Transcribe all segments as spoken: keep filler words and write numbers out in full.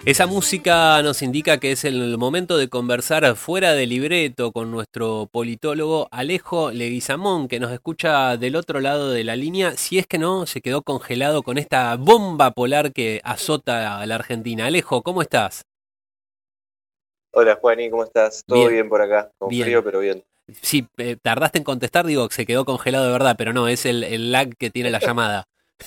Esa música nos indica que es el momento de conversar fuera de libreto con nuestro politólogo Alejo Leguizamón, que nos escucha del otro lado de la línea, si es que no, se quedó congelado con esta bomba polar que azota a la Argentina. Alejo, ¿cómo estás? Hola Juani, ¿cómo estás? Todo Bien, bien por acá, con bien. frío pero bien. Sí, eh, tardaste en contestar, digo, se quedó congelado de verdad, pero no, es el, el lag que tiene la llamada.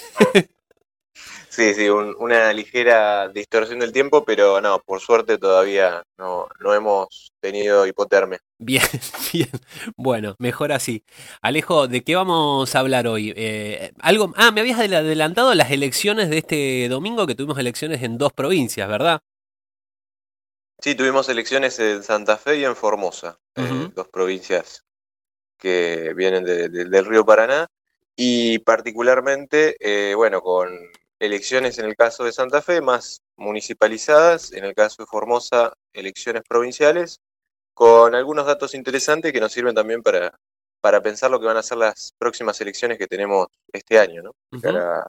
Sí, sí, un- una ligera distorsión del tiempo, pero no, por suerte todavía no, no hemos tenido hipotermia. Bien, bien. Bueno, mejor así. Alejo, ¿de qué vamos a hablar hoy? Eh, algo. Ah, me habías adela- adelantado las elecciones de este domingo, que tuvimos elecciones en dos provincias, ¿verdad? Sí, tuvimos elecciones en Santa Fe y en Formosa, eh, Ujú. dos provincias que vienen de- de- del río Paraná, y particularmente, eh, bueno, con elecciones en el caso de Santa Fe más municipalizadas, en el caso de Formosa, elecciones provinciales con algunos datos interesantes que nos sirven también para, para pensar lo que van a ser las próximas elecciones que tenemos este año, ¿no? De Ujú. cara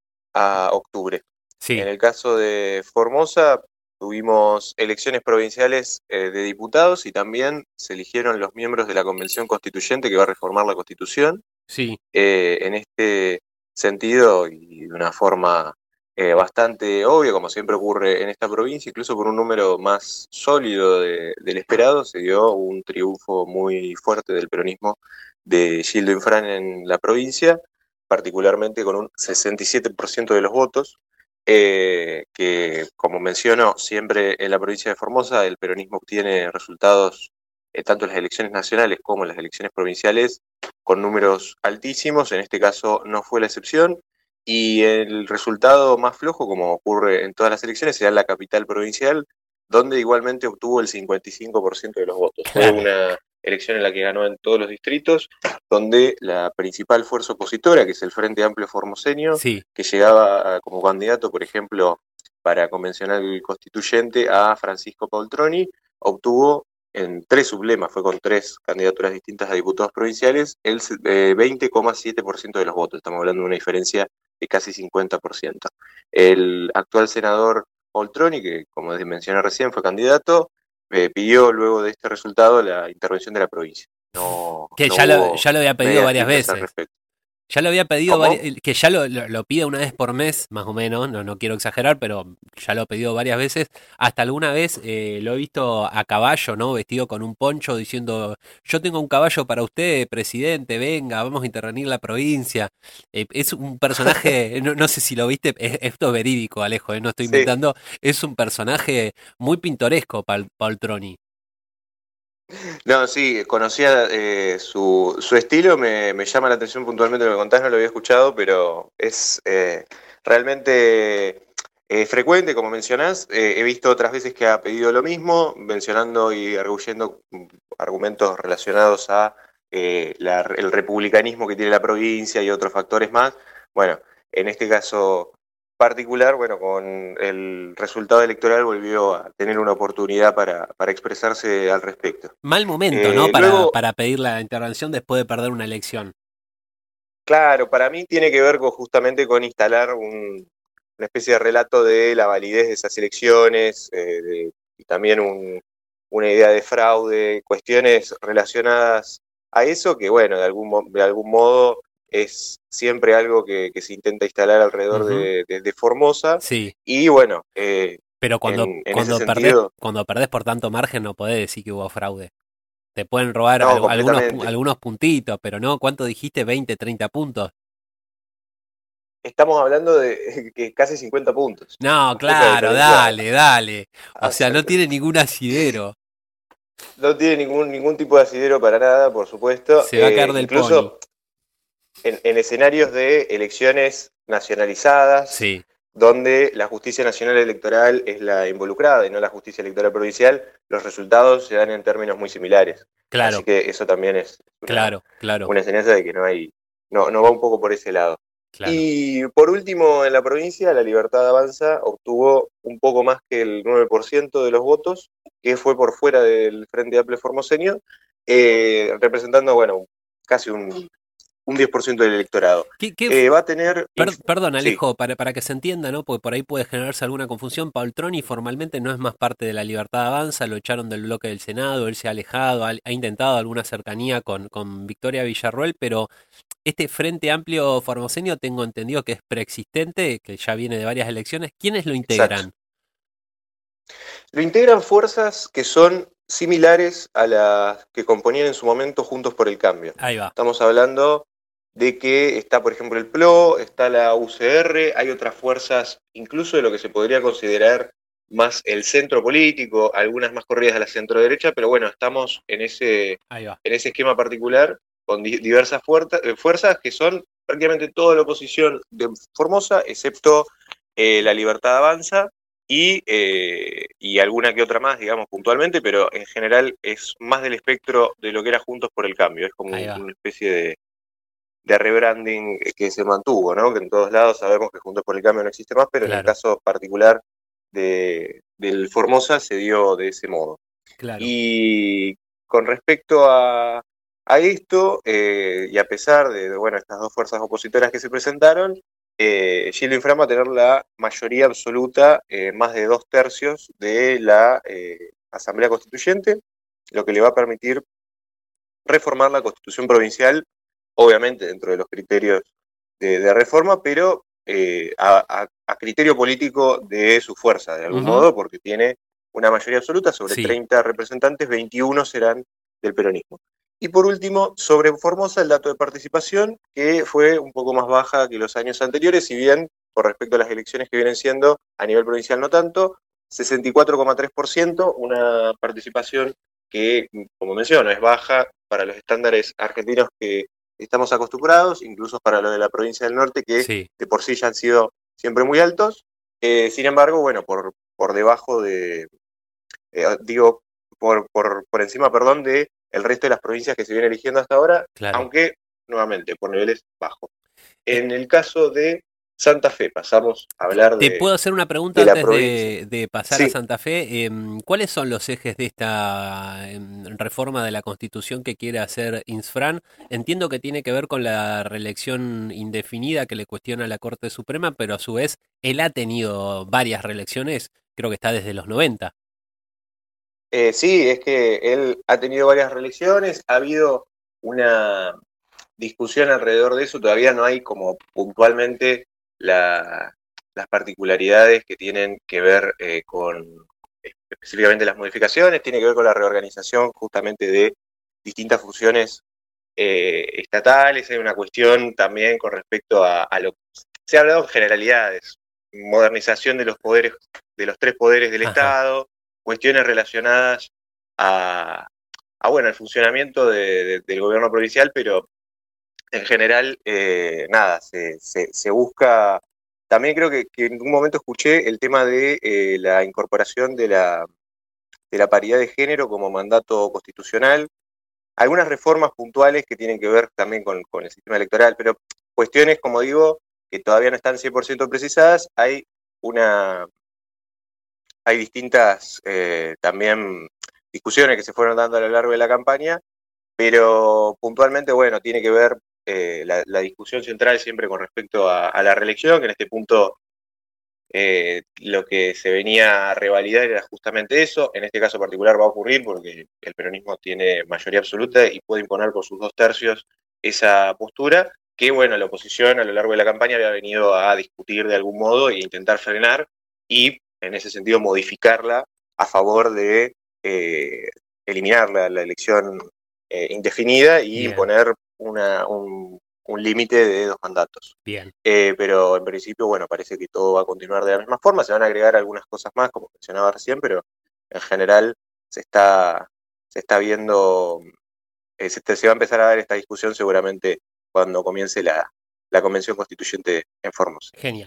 a octubre. En Sí, el caso de Formosa, tuvimos elecciones provinciales eh, de diputados y también se eligieron los miembros de la Convención Constituyente que va a reformar la Constitución. sí. Eh, en este sentido, y de una forma eh, bastante obvia, como siempre ocurre en esta provincia, incluso por un número más sólido de- del esperado, se dio un triunfo muy fuerte del peronismo de Gildo Infran en la provincia, particularmente con un sesenta y siete por ciento de los votos, eh, que, como menciono, siempre en la provincia de Formosa el peronismo obtiene resultados, eh, tanto en las elecciones nacionales como en las elecciones provinciales, con números altísimos, en este caso no fue la excepción, y el resultado más flojo, como ocurre en todas las elecciones, será en la capital provincial, donde igualmente obtuvo el cincuenta y cinco por ciento de los votos. Fue Claro. una elección en la que ganó en todos los distritos, donde la principal fuerza opositora, que es el Frente Amplio Formoseño, Sí. que llegaba a- como candidato, por ejemplo, para convencional constituyente a Francisco Poltroni, obtuvo en tres sublemas, fue con tres candidaturas distintas a diputados provinciales, el eh, veinte coma siete por ciento de los votos. Estamos hablando de una diferencia de casi cincuenta por ciento. El actual senador Poltroni, que como mencioné recién fue candidato, eh, pidió luego de este resultado la intervención de la provincia. No, Que no ya lo, hubo ya lo había pedido medias varias tintas al veces. respecto. Ya lo había pedido, ¿Cómo? vari- que ya lo, lo, lo pide una vez por mes, más o menos, no, no quiero exagerar, pero ya lo ha pedido varias veces. Hasta alguna vez eh, lo he visto a caballo, ¿no? Vestido con un poncho diciendo, yo tengo un caballo para usted, presidente, venga, vamos a intervenir la provincia. Eh, es un personaje, no, no sé si lo viste, es- esto es verídico, Alejo, eh, no estoy Sí. inventando, es un personaje muy pintoresco, Pal, Paltroni. No, sí, conocía eh, su, su estilo, me, me llama la atención puntualmente lo que contás, no lo había escuchado, pero es eh, realmente eh, frecuente, como mencionás. Eh, he visto otras veces que ha pedido lo mismo, mencionando y arguyendo mm, argumentos relacionados a eh, la- el republicanismo que tiene la provincia y otros factores más. Bueno, en este caso particular, bueno, con el resultado electoral volvió a tener una oportunidad para, para expresarse al respecto. Mal momento, ¿no? Eh, Para, luego, para pedir la intervención después de perder una elección. claro, para mí tiene que ver con, justamente con instalar un- una especie de relato de la validez de esas elecciones, eh, de- y también un- una idea de fraude, cuestiones relacionadas a eso que, bueno, de algún, mo- de algún modo es siempre algo que, que se intenta instalar alrededor Ujú. de, de- de Formosa. Sí. Y bueno, eh, Pero cuando, en, en ese cuando perdés, sentido, cuando perdés por tanto margen no podés decir que hubo fraude. Te pueden robar no, algo- algunos, pu- completamente. algunos puntitos, pero no, ¿cuánto dijiste? Veinte, treinta puntos. Estamos hablando de que casi cincuenta puntos. No, Mucha claro, diferencia dale, dale. O sea, no hacia, tiene ningún asidero. no tiene ningún, ningún tipo de asidero para nada, por supuesto. Se va a caer Eh, del pony. incluso en, en escenarios de elecciones nacionalizadas, Sí, donde la justicia nacional electoral es la involucrada y no la justicia electoral provincial, los resultados se dan en términos muy similares. Así claro, que eso también es una, claro, claro, una enseñanza de que no hay, no, no va un poco por ese lado. claro. Y por último, en la provincia, la Libertad Avanza obtuvo un poco más que el nueve por ciento de los votos, que fue por fuera del Frente Amplio Formoseño, eh, representando, bueno, casi un un diez por ciento del electorado. ¿Qué, qué Eh, va a tener... Per, perdón, Sí, Alejo, para, para que se entienda, ¿no? Porque por ahí puede generarse alguna confusión. Paultroni formalmente no es más parte de la Libertad Avanza, lo echaron del bloque del Senado, él se ha alejado, ha, ha intentado alguna cercanía con, con Victoria Villarroel, pero este Frente Amplio Formoseño tengo entendido que es preexistente, que ya viene de varias elecciones. ¿Quiénes lo exacto. integran? Lo integran fuerzas que son similares a las que componían en su momento Juntos por el Cambio. Ahí va. Estamos hablando de que está, por ejemplo, el P L O, está la U C R, hay otras fuerzas, incluso de lo que se podría considerar más el centro político, algunas más corridas a la centro derecha, pero bueno, estamos en ese, Ahí va. en ese esquema particular con di diversas fuerza, eh, fuerzas que son prácticamente toda la oposición de Formosa, excepto eh, la Libertad Avanza, Y, eh, y alguna que otra más, digamos, puntualmente, pero en general es más del espectro de lo que era Juntos por el Cambio. Es como una especie de, de rebranding que se mantuvo, ¿no? Que en todos lados sabemos que Juntos por el Cambio no existe más, pero claro, en el caso particular de, del Formosa se dio de ese modo. Claro. Y con respecto a, a esto, eh, y a pesar de, de, bueno, estas dos fuerzas opositoras que se presentaron, eh, Gildo Infran va a tener la mayoría absoluta, eh, más de dos tercios de la eh, Asamblea Constituyente, lo que le va a permitir reformar la Constitución provincial, obviamente dentro de los criterios de, de reforma, pero eh, a, a, a criterio político de su fuerza, de algún uh-huh. modo, porque tiene una mayoría absoluta, sobre sí. treinta representantes, veintiuno serán del peronismo. Y por último, sobre Formosa, el dato de participación, que fue un poco más baja que los años anteriores, si bien, con respecto a las elecciones que vienen siendo, a nivel provincial no tanto, sesenta y cuatro coma tres por ciento, una participación que, como menciono, es baja para los estándares argentinos que estamos acostumbrados, incluso para lo de la provincia del norte, que sí. de por sí ya han sido siempre muy altos. Eh, sin embargo, bueno, por, por debajo de, eh, digo, por, por, por encima, perdón, de el resto de las provincias que se vienen eligiendo hasta ahora, claro. aunque, nuevamente, por niveles bajos. En el caso de Santa Fe, pasamos a hablar de... ¿Te puedo hacer una pregunta antes de, de pasar sí. a Santa Fe? Eh, ¿Cuáles son los ejes de esta eh, reforma de la Constitución que quiere hacer Infran? Entiendo que tiene que ver con la reelección indefinida que le cuestiona la Corte Suprema, pero a su vez él ha tenido varias reelecciones, creo que está desde los noventa. Eh, sí, es que él ha tenido varias reelecciones, ha habido una discusión alrededor de eso, todavía no hay como puntualmente la, las particularidades que tienen que ver eh, con específicamente las modificaciones, tiene que ver con la reorganización justamente de distintas funciones eh, estatales, hay una cuestión también con respecto a, a lo que se ha hablado en generalidades, modernización de los poderes, de los tres poderes del Ajá. Estado, cuestiones relacionadas a, a bueno, el funcionamiento de, de, del gobierno provincial, pero en general, eh, nada, se, se, se busca, también creo que, que en un momento escuché el tema de eh, la incorporación de la, de la paridad de género como mandato constitucional, algunas reformas puntuales que tienen que ver también con, con el sistema electoral, pero cuestiones, como digo, que todavía no están cien por ciento precisadas, hay una... Hay distintas eh, también discusiones que se fueron dando a lo largo de la campaña, pero puntualmente, bueno, tiene que ver eh, la, la discusión central siempre con respecto a, a la reelección, que en este punto eh, lo que se venía a revalidar era justamente eso. En este caso particular va a ocurrir porque el peronismo tiene mayoría absoluta y puede imponer por sus dos tercios esa postura, que, bueno, la oposición a lo largo de la campaña había venido a discutir de algún modo e intentar frenar y en ese sentido modificarla a favor de eh, eliminar la, la elección eh, indefinida y Bien. imponer una, un, un límite de dos mandatos. Bien. Eh, pero en principio, bueno, parece que todo va a continuar de la misma forma, se van a agregar algunas cosas más, como mencionaba recién, pero en general se está, se está viendo, eh, se, se va a empezar a dar esta discusión seguramente cuando comience la, la Convención Constituyente en Formosa. Genial.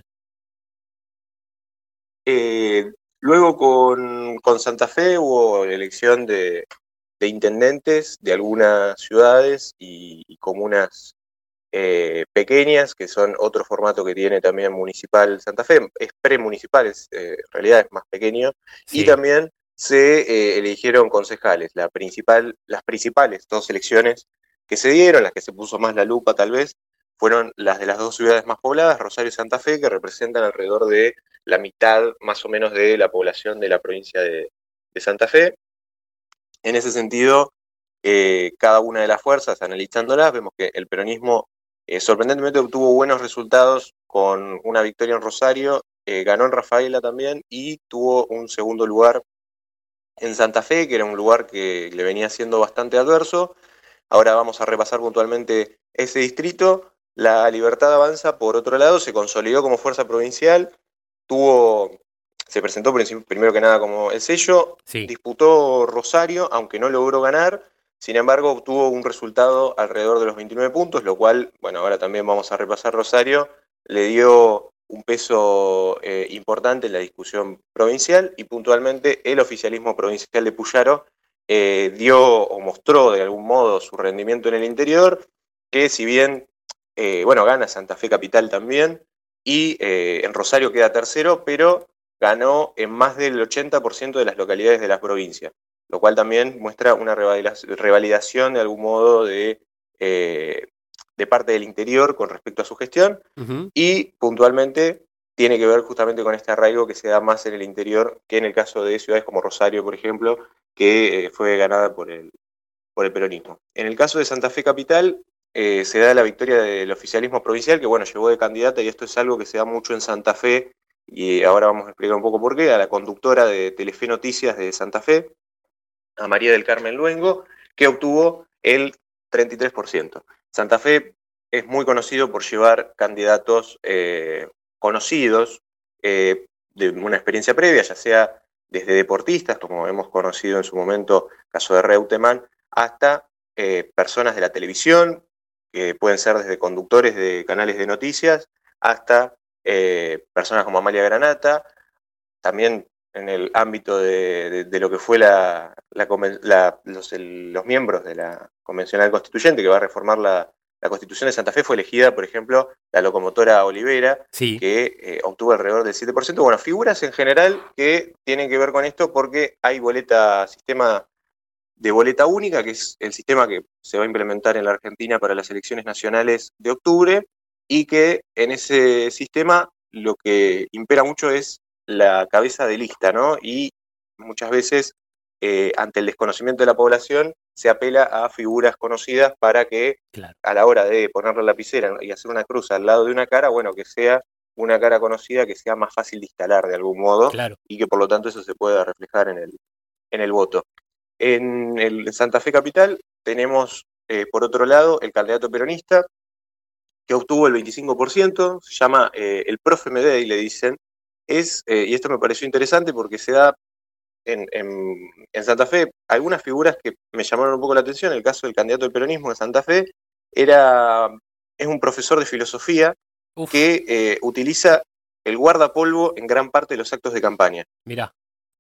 Eh, luego con, con Santa Fe hubo elección de, de intendentes de algunas ciudades y, y comunas eh, pequeñas, que son otro formato que tiene también Municipal Santa Fe, es premunicipal, es, eh, en realidad es más pequeño, sí. Y también se eh, eligieron concejales, la principal, las principales dos elecciones que se dieron, las que se puso más la lupa tal vez, fueron las de las dos ciudades más pobladas, Rosario y Santa Fe, que representan alrededor de la mitad más o menos de la población de la provincia de, de Santa Fe. En ese sentido, eh, cada una de las fuerzas, analizándolas, vemos que el peronismo eh, sorprendentemente obtuvo buenos resultados con una victoria en Rosario, eh, ganó en Rafaela también y tuvo un segundo lugar en Santa Fe, que era un lugar que le venía siendo bastante adverso. Ahora vamos a repasar puntualmente ese distrito. La Libertad Avanza, por otro lado, se consolidó como fuerza provincial, tuvo, se presentó primero que nada como el sello, Sí. disputó Rosario, aunque no logró ganar, sin embargo obtuvo un resultado alrededor de los veintinueve puntos, lo cual, bueno, ahora también vamos a repasar Rosario, le dio un peso eh, importante en la discusión provincial y puntualmente el oficialismo provincial de Puyaro eh, dio o mostró de algún modo su rendimiento en el interior, que si bien, eh, bueno, gana Santa Fe Capital también, y eh, en Rosario queda tercero, pero ganó en más del ochenta por ciento de las localidades de la provincia, lo cual también muestra una revalidación de algún modo de, eh, de parte del interior con respecto a su gestión, uh-huh. Y puntualmente tiene que ver justamente con este arraigo que se da más en el interior que en el caso de ciudades como Rosario, por ejemplo, que eh, fue ganada por el, por el peronismo. En el caso de Santa Fe Capital, eh, se da la victoria del oficialismo provincial, que bueno, llegó de candidata, y esto es algo que se da mucho en Santa Fe, y ahora vamos a explicar un poco por qué, a la conductora de Telefe Noticias de Santa Fe, a María del Carmen Luengo, que obtuvo el treinta y tres por ciento. Santa Fe es muy conocido por llevar candidatos eh, conocidos, eh, de una experiencia previa, ya sea desde deportistas, como hemos conocido en su momento, caso de Reutemann, hasta eh, personas de la televisión, que pueden ser desde conductores de canales de noticias, hasta eh, personas como Amalia Granata, también en el ámbito de, de, de lo que fue la, la, la, los, el, los miembros de la Convencional Constituyente, que va a reformar la, la Constitución de Santa Fe, fue elegida, por ejemplo, la locomotora Olivera, sí. que eh, obtuvo alrededor del siete por ciento. Bueno, figuras en general que tienen que ver con esto porque hay boleta, sistema de boleta única, que es el sistema que se va a implementar en la Argentina para las elecciones nacionales de octubre, y que en ese sistema lo que impera mucho es la cabeza de lista, ¿no? Y muchas veces, eh, ante el desconocimiento de la población, se apela a figuras conocidas para que, claro, a la hora de poner la lapicera y hacer una cruz al lado de una cara, bueno, que sea una cara conocida, que sea más fácil de instalar de algún modo, claro, y que por lo tanto eso se pueda reflejar en el, en el voto. En el Santa Fe Capital tenemos, eh, por otro lado, el candidato peronista, que obtuvo el veinticinco por ciento, se llama eh, el profe Medei, le dicen, es, eh, y esto me pareció interesante porque se da en, en, en Santa Fe algunas figuras que me llamaron un poco la atención. El caso del candidato del peronismo en Santa Fe era, es un profesor de filosofía Uf. que eh, utiliza el guardapolvo en gran parte de los actos de campaña. Mirá.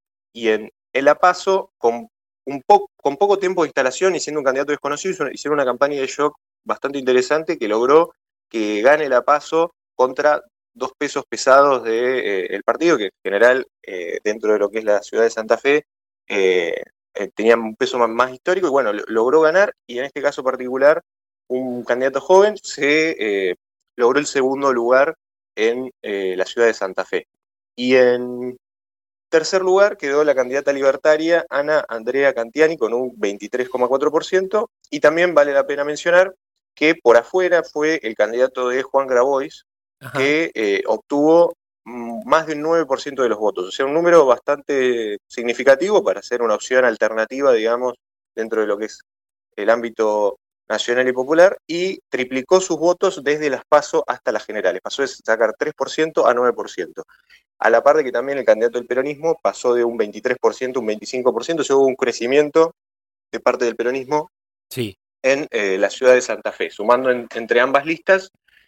Y en el A PASO, con, un po con poco tiempo de instalación y siendo un candidato desconocido, hicieron una campaña de shock bastante interesante que logró que gane el A PASO contra dos pesos pesados del de, eh, partido, que en general, eh, dentro de lo que es la ciudad de Santa Fe, eh, eh, tenían un peso más, más histórico, y bueno, lo, logró ganar, y en este caso particular, un candidato joven se eh, logró el segundo lugar en eh, la ciudad de Santa Fe. Y en tercer lugar quedó la candidata libertaria Ana Andrea Cantiani con un veintitrés coma cuatro por ciento, y también vale la pena mencionar que por afuera fue el candidato de Juan Grabois, Ajá. que eh, obtuvo más de un nueve por ciento de los votos, o sea, un número bastante significativo para ser una opción alternativa, digamos, dentro de lo que es el ámbito nacional y popular, y triplicó sus votos desde las PASO hasta las generales, pasó de sacar tres por ciento a nueve por ciento. A la par de que también el candidato del peronismo pasó de un veintitrés por ciento a un veinticinco por ciento, o sea, hubo un crecimiento de parte del peronismo sí. en eh, la ciudad de Santa Fe, sumando en, entre ambas listas,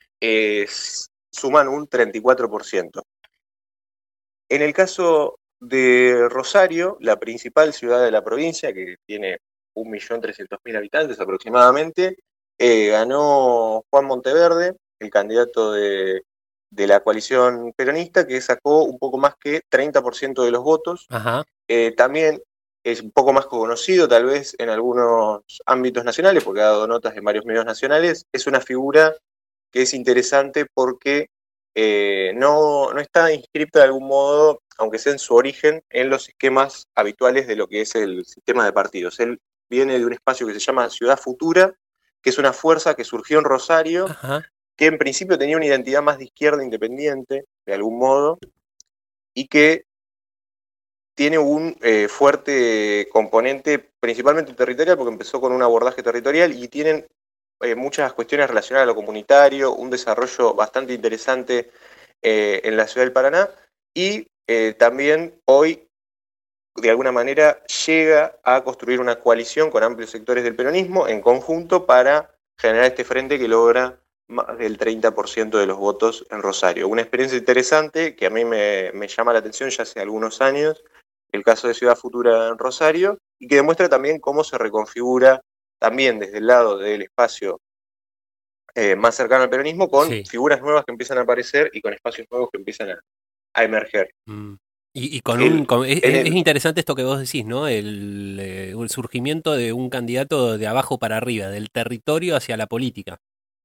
eh, suman un treinta y cuatro por ciento. En el caso de Rosario, la principal ciudad de la provincia, que tiene un millón trescientos mil habitantes aproximadamente, eh, ganó Juan Monteverde, el candidato de, de la coalición peronista, que sacó un poco más que treinta por ciento de los votos. Ajá. Eh, también es un poco más conocido tal vez en algunos ámbitos nacionales, porque ha dado notas en varios medios nacionales, es una figura que es interesante porque eh, no, no está inscripta de algún modo, aunque sea en su origen, en los esquemas habituales de lo que es el sistema de partidos. Él viene de un espacio que se llama Ciudad Futura, que es una fuerza que surgió en Rosario, Ajá. que en principio tenía una identidad más de izquierda independiente, de algún modo, y que tiene un eh, fuerte componente principalmente territorial, porque empezó con un abordaje territorial y tienen eh, muchas cuestiones relacionadas a lo comunitario, un desarrollo bastante interesante eh, en la ciudad del Paraná y eh, también hoy de alguna manera llega a construir una coalición con amplios sectores del peronismo en conjunto para generar este frente que logra más del treinta por ciento de los votos en Rosario. Una experiencia interesante que a mí me, me llama la atención ya hace algunos años, el caso de Ciudad Futura en Rosario, y que demuestra también cómo se reconfigura también desde el lado del espacio eh, más cercano al peronismo, con Sí. figuras nuevas que empiezan a aparecer y con espacios nuevos que empiezan a, a emerger. Mm. Y, y con un El, con- es, en es el, interesante esto que vos decís, ¿no? El, eh, el surgimiento de un candidato de abajo para arriba, del territorio hacia la política.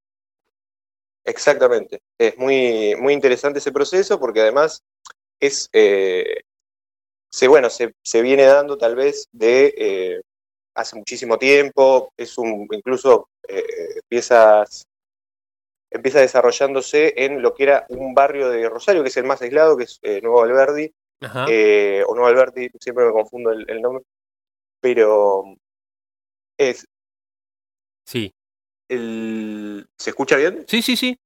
exactamente. Es muy, muy interesante ese proceso porque además es, eh, se, bueno, se, se viene dando tal vez de eh, hace muchísimo tiempo, es un, incluso eh, piezas empieza desarrollándose en lo que era un barrio de Rosario, que es el más aislado, que es eh, Nuevo Alberdi, Ajá. eh, o Nuevo Alberti, siempre me confundo el, el nombre, pero es Sí. el... ¿Se escucha bien? Sí, sí, sí.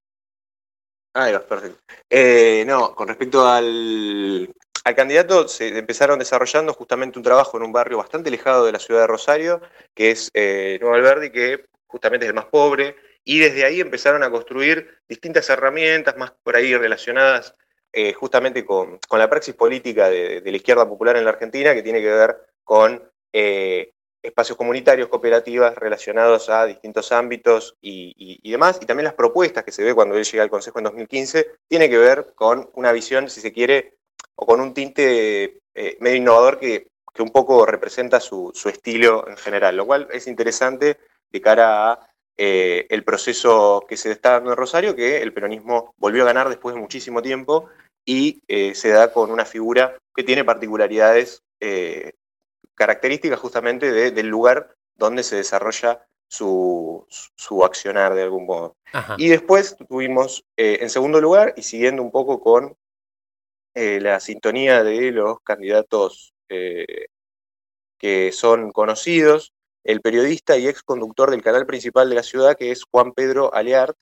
Ah, ahí va, perfecto. Eh, no, con respecto al, al candidato, se empezaron desarrollando justamente un trabajo en un barrio bastante alejado de la ciudad de Rosario, que es eh, Nuevo Alberdi, que justamente es el más pobre, y desde ahí empezaron a construir distintas herramientas más por ahí relacionadas eh, justamente con, con la praxis política de, de la izquierda popular en la Argentina, que tiene que ver con eh, espacios comunitarios, cooperativas relacionados a distintos ámbitos y, y, y demás, y también las propuestas que se ve cuando él llega al Consejo en dos mil quince, tiene que ver con una visión, si se quiere, o con un tinte eh, medio innovador que, que un poco representa su, su estilo en general, lo cual es interesante de cara a eh, el proceso que se está dando en Rosario, que el peronismo volvió a ganar después de muchísimo tiempo y eh, se da con una figura que tiene particularidades eh, características justamente de, del lugar donde se desarrolla su, su, accionar de algún modo. Ajá. Y después tuvimos, eh, en segundo lugar, y siguiendo un poco con eh, la sintonía de los candidatos eh, que son conocidos, el periodista y ex conductor del canal principal de la ciudad, que es Juan Pedro Aleart,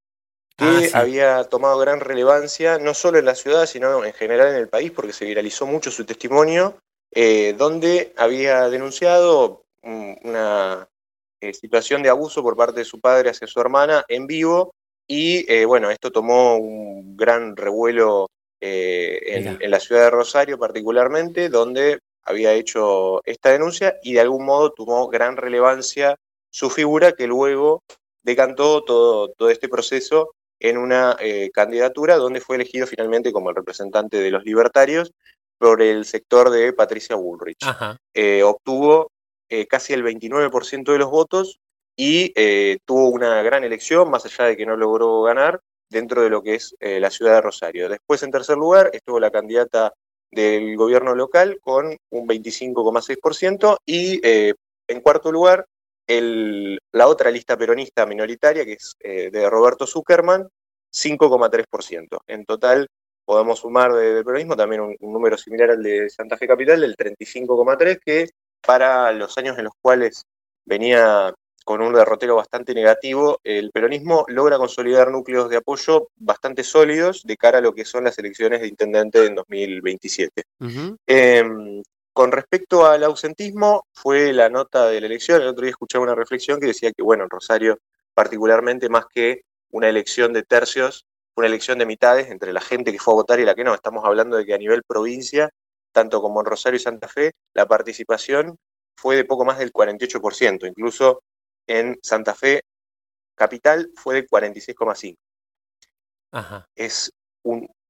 Ah, que sí. había tomado gran relevancia, no solo en la ciudad, sino en general en el país, porque se viralizó mucho su testimonio, eh, donde había denunciado um, una eh, situación de abuso por parte de su padre hacia su hermana en vivo, y eh, bueno, esto tomó un gran revuelo eh, en, Mira. en la ciudad de Rosario particularmente, donde había hecho esta denuncia y de algún modo tomó gran relevancia su figura, que luego decantó todo, todo este proceso en una eh, candidatura donde fue elegido finalmente como el representante de los libertarios por el sector de Patricia Bullrich. Ajá. Eh, obtuvo eh, casi el veintinueve por ciento de los votos y eh, tuvo una gran elección, más allá de que no logró ganar, dentro de lo que es eh, la ciudad de Rosario. Después, en tercer lugar, estuvo la candidata del gobierno local con un veinticinco coma seis por ciento y eh, en cuarto lugar, el, la otra lista peronista minoritaria, que es eh, de Roberto Zuckerman, cinco coma tres por ciento. En total, podemos sumar de, de peronismo también un, un, número similar al de Santa Fe Capital, del treinta y cinco coma tres por ciento, que para los años en los cuales venía con un derrotero bastante negativo, el peronismo logra consolidar núcleos de apoyo bastante sólidos de cara a lo que son las elecciones de intendente en dos mil veintisiete. Ujú. Eh, con respecto al ausentismo, fue la nota de la elección. El otro día escuchaba una reflexión que decía que, bueno, en Rosario, particularmente, más que una elección de tercios, fue una elección de mitades entre la gente que fue a votar y la que no. Estamos hablando de que a nivel provincia, tanto como en Rosario y Santa Fe, la participación fue de poco más del cuarenta y ocho por ciento. Incluso en Santa Fe capital fue de cuarenta y seis coma cinco por ciento. Ajá. Es un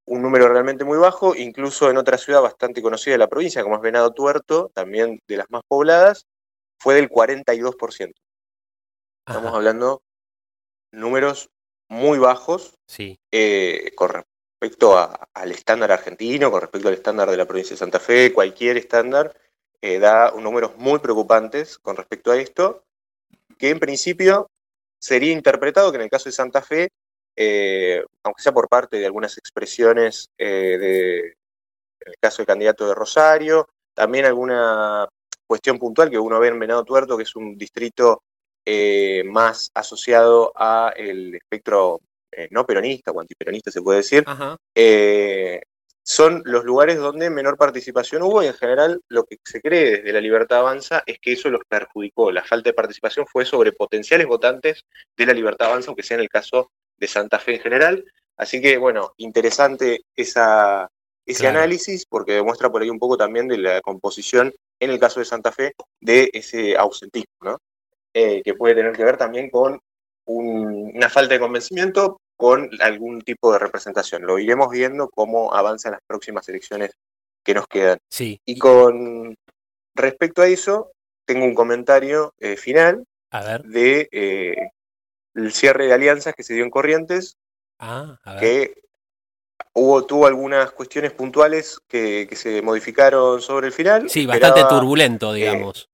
un número realmente muy bajo, incluso en otra ciudad bastante conocida de la provincia, como es Venado Tuerto, también de las más pobladas, fue del cuarenta y dos por ciento. Estamos Ajá, hablando números muy bajos sí, eh, con respecto a- al estándar argentino, con respecto al estándar de la provincia de Santa Fe, cualquier estándar eh, da números muy preocupantes con respecto a esto, que en principio sería interpretado que en el caso de Santa Fe, eh, aunque sea por parte de algunas expresiones eh, de, en el caso del candidato de Rosario, también alguna cuestión puntual que uno ve en Venado Tuerto, que es un distrito eh, más asociado a el espectro eh, no peronista o antiperonista, se puede decir, ajá, eh, son los lugares donde menor participación hubo y en general lo que se cree desde la Libertad Avanza es que eso los perjudicó. La falta de participación fue sobre potenciales votantes de la Libertad Avanza, aunque sea en el caso de Santa Fe en general. Así que, bueno, interesante esa, ese claro, análisis porque demuestra por ahí un poco también de la composición, en el caso de Santa Fe, de ese ausentismo, ¿no? Eh, que puede tener que ver también con un, una falta de convencimiento con algún tipo de representación. Lo iremos viendo cómo avanzan las próximas elecciones que nos quedan. sí. Y con respecto a eso, tengo un comentario eh, final A ver, de eh, el cierre de alianzas que se dio en Corrientes, ah, a ver. que hubo, tuvo algunas cuestiones puntuales que, que se modificaron sobre el final. Sí, bastante Esperaba turbulento, eh, digamos.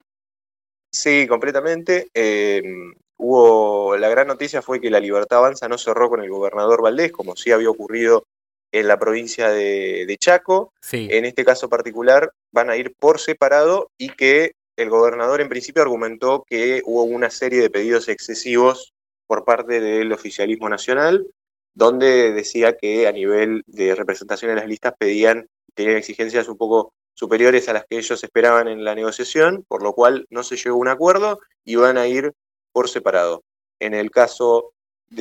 Sí, completamente. Eh, hubo, la gran noticia fue que la Libertad Avanza no cerró con el gobernador Valdés, como sí había ocurrido en la provincia de, de Chaco. Sí, En este caso particular van a ir por separado y que el gobernador en principio argumentó que hubo una serie de pedidos excesivos por parte del oficialismo nacional, donde decía que a nivel de representación en las listas pedían, tenían exigencias un poco superiores a las que ellos esperaban en la negociación, por lo cual no se llegó a un acuerdo y van a ir por separado. En el caso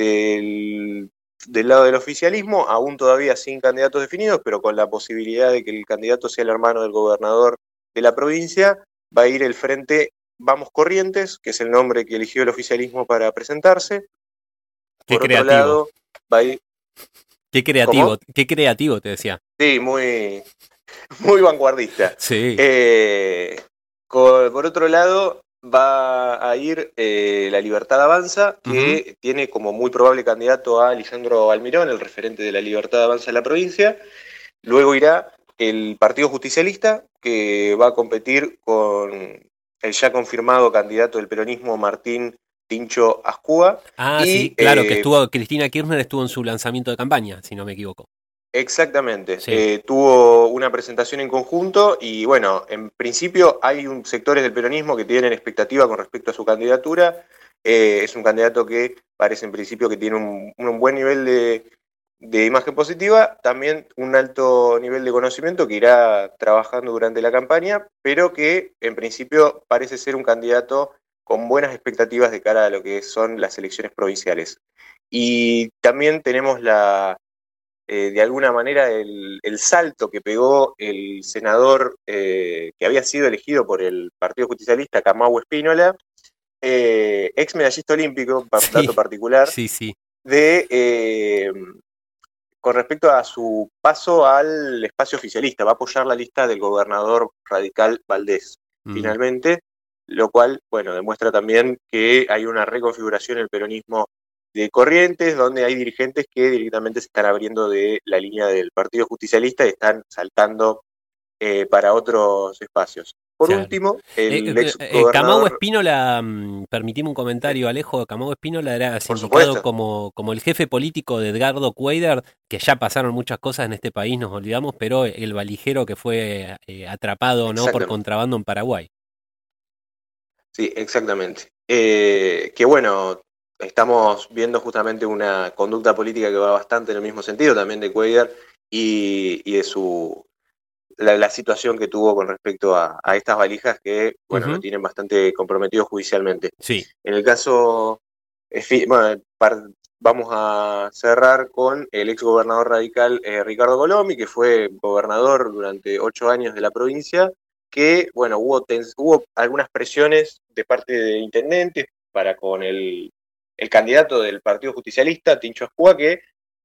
del, del lado del oficialismo, aún todavía sin candidatos definidos, pero con la posibilidad de que el candidato sea el hermano del gobernador de la provincia, va a ir el Frente Vamos Corrientes, que es el nombre que eligió el oficialismo para presentarse. qué Por otro creativo, lado, va a ir... qué creativo, ¿Cómo? qué creativo, te decía. Sí, muy, muy vanguardista. Sí, Eh, con- por otro lado, va a ir eh, La Libertad Avanza, ujú, que tiene como muy probable candidato a Lisandro Almirón, el referente de La Libertad Avanza en la provincia. Luego irá el Partido Justicialista, que va a competir con el ya confirmado candidato del peronismo, Martín Tincho Ascúa. ah, sí, Y claro, que eh, estuvo, Cristina Kirchner estuvo en su lanzamiento de campaña, si no me equivoco. Exactamente, Sí, eh, tuvo una presentación en conjunto y bueno, en principio hay un, sectores del peronismo que tienen expectativa con respecto a su candidatura. Eh, es un candidato que parece en principio que tiene un, un buen nivel de, de imagen positiva, también un alto nivel de conocimiento que irá trabajando durante la campaña, pero que en principio parece ser un candidato con buenas expectativas de cara a lo que son las elecciones provinciales. Y también tenemos la eh, de alguna manera el, el, salto que pegó el senador eh, que había sido elegido por el Partido Justicialista, Camau Espínola, eh, ex medallista olímpico, dato sí, particular, sí, sí. de eh, con respecto a su paso al espacio oficialista, va a apoyar la lista del gobernador radical Valdés, Mm. finalmente, lo cual, bueno, demuestra también que hay una reconfiguración en el peronismo de Corrientes, donde hay dirigentes que directamente se están abriendo de la línea del Partido Justicialista y están saltando eh, para otros espacios. Por Claro. último, Eh, el eh, ex eh, Camau gobernador, Espínola, mm, permitime un sí, comentario, Alejo, Camau Espínola era por sindicado supuesto, como, como el jefe político de Edgardo Cuéllar, que ya pasaron muchas cosas en este país, nos olvidamos, pero el valijero que fue eh, atrapado, ¿no?, por exactamente. contrabando en Paraguay. Sí, exactamente. Eh, que bueno, estamos viendo justamente una conducta política que va bastante en el mismo sentido, también de Cuellar y, y de su la, la situación que tuvo con respecto a, a estas valijas que, bueno, lo Ujú, tienen bastante comprometido judicialmente. sí. En el caso, eh, fi- bueno, par- vamos a cerrar con el ex gobernador radical eh, Ricardo Colomi, que fue gobernador durante ocho años de la provincia, que, bueno, hubo, tens- hubo algunas presiones de parte de intendentes para con el, el candidato del Partido Justicialista, Tincho Ascúa, que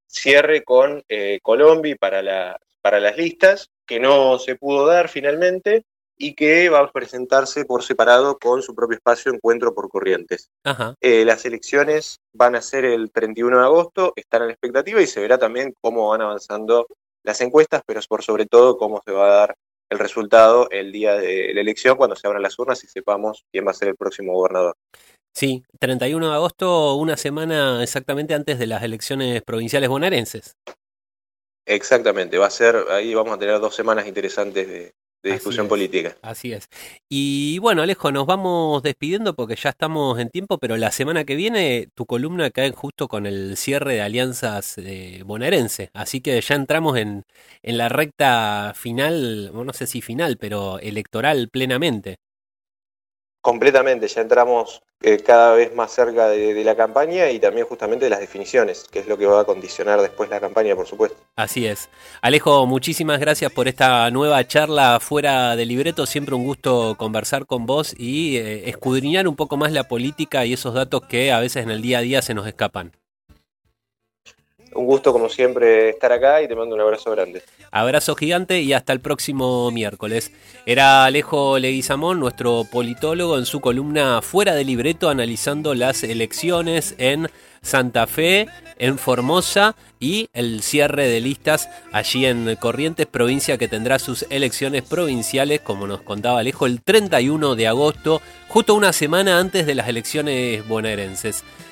cierre con eh, Colombia para, la, para las listas, que no se pudo dar finalmente, y que va a presentarse por separado con su propio espacio Encuentro por Corrientes. Ajá. Eh, las elecciones van a ser el treinta y uno de agosto, están en la expectativa y se verá también cómo van avanzando las encuestas, pero por sobre todo cómo se va a dar el resultado el día de la elección, cuando se abran las urnas y sepamos quién va a ser el próximo gobernador. Sí, treinta y uno de agosto, una semana exactamente antes de las elecciones provinciales bonaerenses. Exactamente, va a ser, ahí vamos a tener dos semanas interesantes de, de Así discusión es, política. así es. Y bueno, Alejo, nos vamos despidiendo porque ya estamos en tiempo, pero la semana que viene tu columna cae justo con el cierre de alianzas eh, bonaerense. Así que ya entramos en, en la recta final, bueno, no sé si final, pero electoral plenamente. Completamente, ya entramos eh, cada vez más cerca de, de la campaña y también justamente de las definiciones, que es lo que va a condicionar después la campaña, por supuesto. Así es. Alejo, muchísimas gracias por esta nueva charla fuera de libreto. Siempre un gusto conversar con vos y eh, escudriñar un poco más la política y esos datos que a veces en el día a día se nos escapan. Un gusto, como siempre, estar acá y te mando un abrazo grande. Abrazo gigante y hasta el próximo miércoles. Era Alejo Leguizamón, nuestro politólogo, en su columna Fuera de Libreto, analizando las elecciones en Santa Fe, en Formosa y el cierre de listas allí en Corrientes, provincia que tendrá sus elecciones provinciales, como nos contaba Alejo, el treinta y uno de agosto, justo una semana antes de las elecciones bonaerenses.